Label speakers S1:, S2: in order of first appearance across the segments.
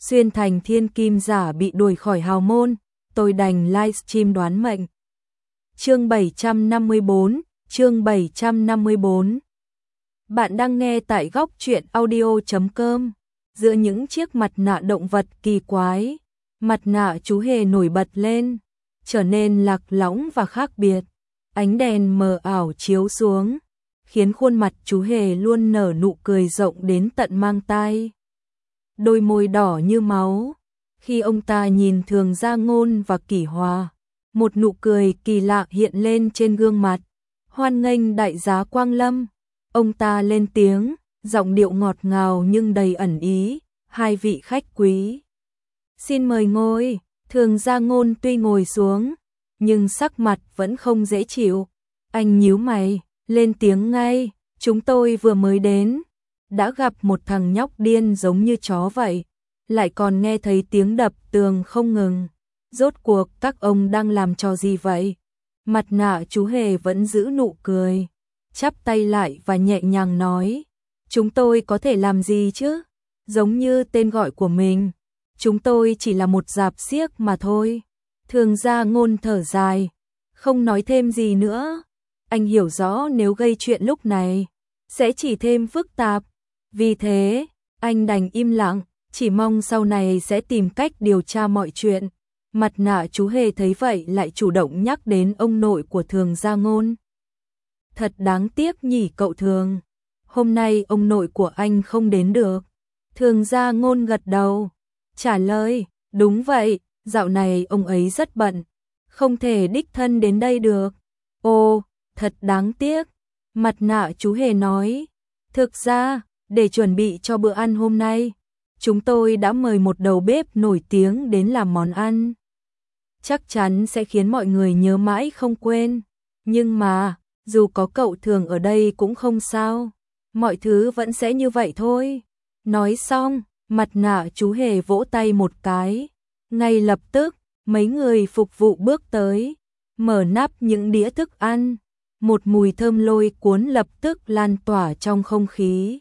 S1: xuyên thành thiên kim giả bị đuổi khỏi hào môn, tôi đành livestream đoán mệnh. Chương 754. Bạn đang nghe tại góc truyện audio.com. Giữa những chiếc mặt nạ động vật kỳ quái, mặt nạ chú hề nổi bật lên, trở nên lạc lõng và khác biệt. Ánh đèn mờ ảo chiếu xuống, khiến khuôn mặt chú hề luôn nở nụ cười rộng đến tận mang tai. Đôi môi đỏ như máu. Khi ông ta nhìn Thường Gia Ngôn và Kỷ Hòa, một nụ cười kỳ lạ hiện lên trên gương mặt. Hoan nghênh đại giá Quang Lâm. Ông ta lên tiếng, giọng điệu ngọt ngào nhưng đầy ẩn ý. Hai vị khách quý, xin mời ngồi. Thường Gia Ngôn tuy ngồi xuống, nhưng sắc mặt vẫn không dễ chịu. Anh nhíu mày, lên tiếng ngay, chúng tôi vừa mới đến, đã gặp một thằng nhóc điên giống như chó vậy, lại còn nghe thấy tiếng đập tường không ngừng. Rốt cuộc các ông đang làm trò gì vậy? Mặt nạ chú hề vẫn giữ nụ cười, chắp tay lại và nhẹ nhàng nói, chúng tôi có thể làm gì chứ? Giống như tên gọi của mình, chúng tôi chỉ là một rạp xiếc mà thôi. Thường Gia Ngôn thở dài, không nói thêm gì nữa. Anh hiểu rõ nếu gây chuyện lúc này sẽ chỉ thêm phức tạp, vì thế anh đành im lặng, chỉ mong sau này sẽ tìm cách điều tra mọi chuyện. Mặt nạ chú hề thấy vậy lại chủ động nhắc đến ông nội của Thường Gia Ngôn. Thật đáng tiếc nhỉ cậu Thường, hôm nay ông nội của anh không đến được. Thường Gia Ngôn gật đầu, trả lời, đúng vậy, dạo này ông ấy rất bận, không thể đích thân đến đây được. Ồ, thật đáng tiếc. Mặt nạ chú hề nói, thực ra, để chuẩn bị cho bữa ăn hôm nay, chúng tôi đã mời một đầu bếp nổi tiếng đến làm món ăn. Chắc chắn sẽ khiến mọi người nhớ mãi không quên. Nhưng mà, dù có cậu Thường ở đây cũng không sao. Mọi thứ vẫn sẽ như vậy thôi. Nói xong, mặt nạ chú hề vỗ tay một cái. Ngay lập tức, mấy người phục vụ bước tới, mở nắp những đĩa thức ăn. Một mùi thơm lôi cuốn lập tức lan tỏa trong không khí.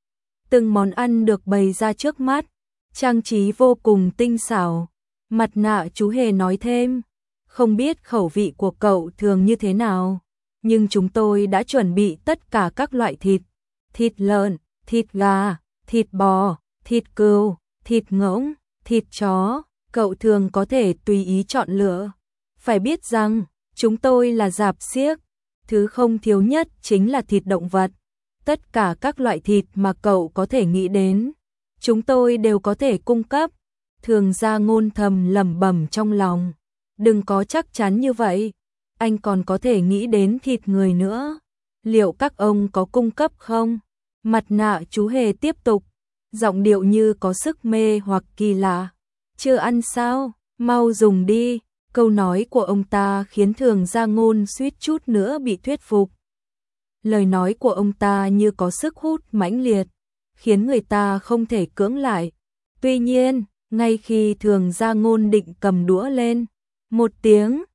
S1: Từng món ăn được bày ra trước mắt, trang trí vô cùng tinh xảo. Mặt nạ chú hề nói thêm, không biết khẩu vị của cậu Thường như thế nào, nhưng chúng tôi đã chuẩn bị tất cả các loại thịt, thịt lợn, thịt gà, thịt bò, thịt cừu, thịt ngỗng, thịt chó, cậu Thường có thể tùy ý chọn lựa. Phải biết rằng, chúng tôi là rạp xiếc, thứ không thiếu nhất chính là thịt động vật. Tất cả các loại thịt mà cậu có thể nghĩ đến, chúng tôi đều có thể cung cấp. Thường Gia Ngôn thầm lẩm bẩm trong lòng, đừng có chắc chắn như vậy, anh còn có thể nghĩ đến thịt người nữa. Liệu các ông có cung cấp không? Mặt nạ chú hề tiếp tục, giọng điệu như có sức mê hoặc kỳ lạ. Chưa ăn sao? Mau dùng đi. Câu nói của ông ta khiến Thường Gia Ngôn suýt chút nữa bị thuyết phục. Lời nói của ông ta như có sức hút mãnh liệt, khiến người ta không thể cưỡng lại. Tuy nhiên, ngay khi Thường Gia Ngôn định cầm đũa lên, một tiếng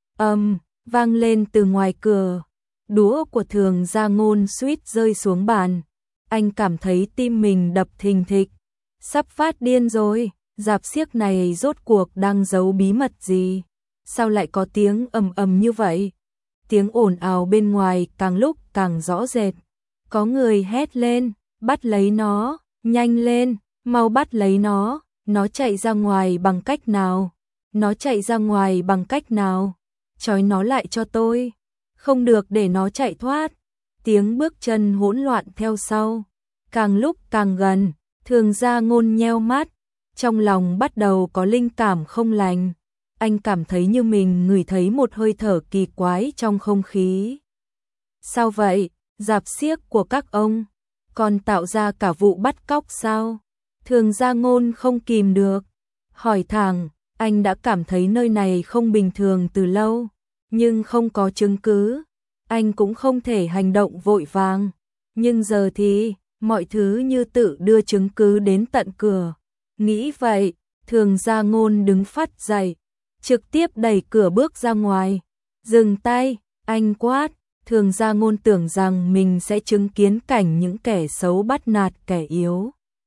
S1: vang lên từ ngoài cửa. Đũa của Thường Gia Ngôn suýt rơi xuống bàn. Anh cảm thấy tim mình đập thình thịch. Sắp phát điên rồi, rạp xiếc này rốt cuộc đang giấu bí mật gì? Sao lại có tiếng ầm như vậy? Tiếng ồn ào bên ngoài càng lúc càng rõ rệt. Có người hét lên, bắt lấy nó, nhanh lên, mau bắt lấy nó. Nó chạy ra ngoài bằng cách nào? Nó chạy ra ngoài bằng cách nào? Trói nó lại cho tôi. Không được để nó chạy thoát. Tiếng bước chân hỗn loạn theo sau. Càng lúc càng gần, Thường Gia Ngôn nheo mắt. Trong lòng bắt đầu có linh cảm không lành. Anh cảm thấy như mình ngửi thấy một hơi thở kỳ quái trong không khí. Sao vậy? Rạp xiếc của các ông còn tạo ra cả vụ bắt cóc sao? Thường Gia Ngôn không kìm được, hỏi thẳng, anh đã cảm thấy nơi này không bình thường từ lâu, nhưng không có chứng cứ, anh cũng không thể hành động vội vàng, nhưng giờ thì, mọi thứ như tự đưa chứng cứ đến tận cửa. Nghĩ vậy, Thường Gia Ngôn đứng phắt dậy, trực tiếp đẩy cửa bước ra ngoài. Dừng tay, anh quát. Thường Gia Ngôn tưởng rằng mình sẽ chứng kiến cảnh những kẻ xấu bắt nạt kẻ yếu.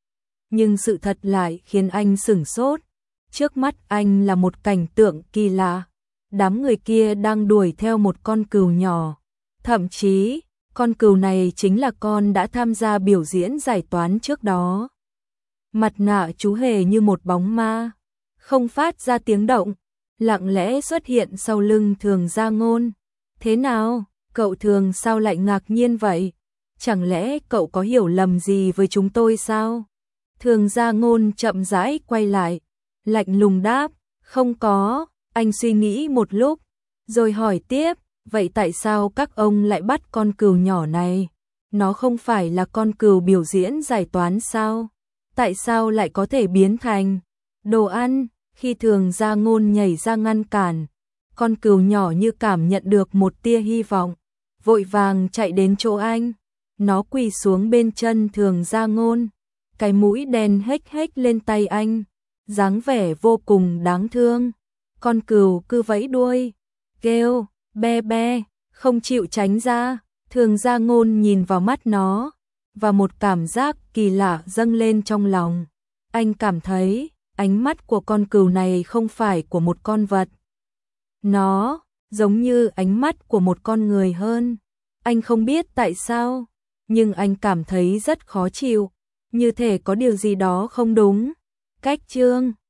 S1: nhưng sự thật lại khiến anh sửng sốt. Trước mắt anh là một cảnh tượng kỳ lạ. Đám người kia đang đuổi theo một con cừu nhỏ. Thậm chí, con cừu này chính là con đã tham gia biểu diễn giải toán trước đó. Mặt nạ chú hề như một bóng ma, không phát ra tiếng động, lặng lẽ xuất hiện sau lưng Thường Gia Ngôn. Thế nào, cậu Thường sao lại ngạc nhiên vậy? Chẳng lẽ cậu có hiểu lầm gì với chúng tôi sao? Thường Gia Ngôn chậm rãi quay lại, lạnh lùng đáp, không có. Anh suy nghĩ một lúc, rồi hỏi tiếp, vậy tại sao các ông lại bắt con cừu nhỏ này? Nó không phải là con cừu biểu diễn giải toán sao? Tại sao lại có thể biến thành đồ ăn? Khi Thường Gia Ngôn nhảy ra ngăn cản, con cừu nhỏ như cảm nhận được một tia hy vọng, vội vàng chạy đến chỗ anh. Nó quỳ xuống bên chân Thường Gia Ngôn, cái mũi đen hếch hếch lên tay anh, dáng vẻ vô cùng đáng thương. Con cừu cứ vẫy đuôi, kêu, be be, không chịu tránh ra. Thường Gia Ngôn nhìn vào mắt nó, và một cảm giác kỳ lạ dâng lên trong lòng. Anh cảm thấy, ánh mắt của con cừu này không phải của một con vật. Nó, giống như ánh mắt của một con người hơn. Anh không biết tại sao, nhưng anh cảm thấy rất khó chịu, như thể có điều gì đó không đúng. Cách chương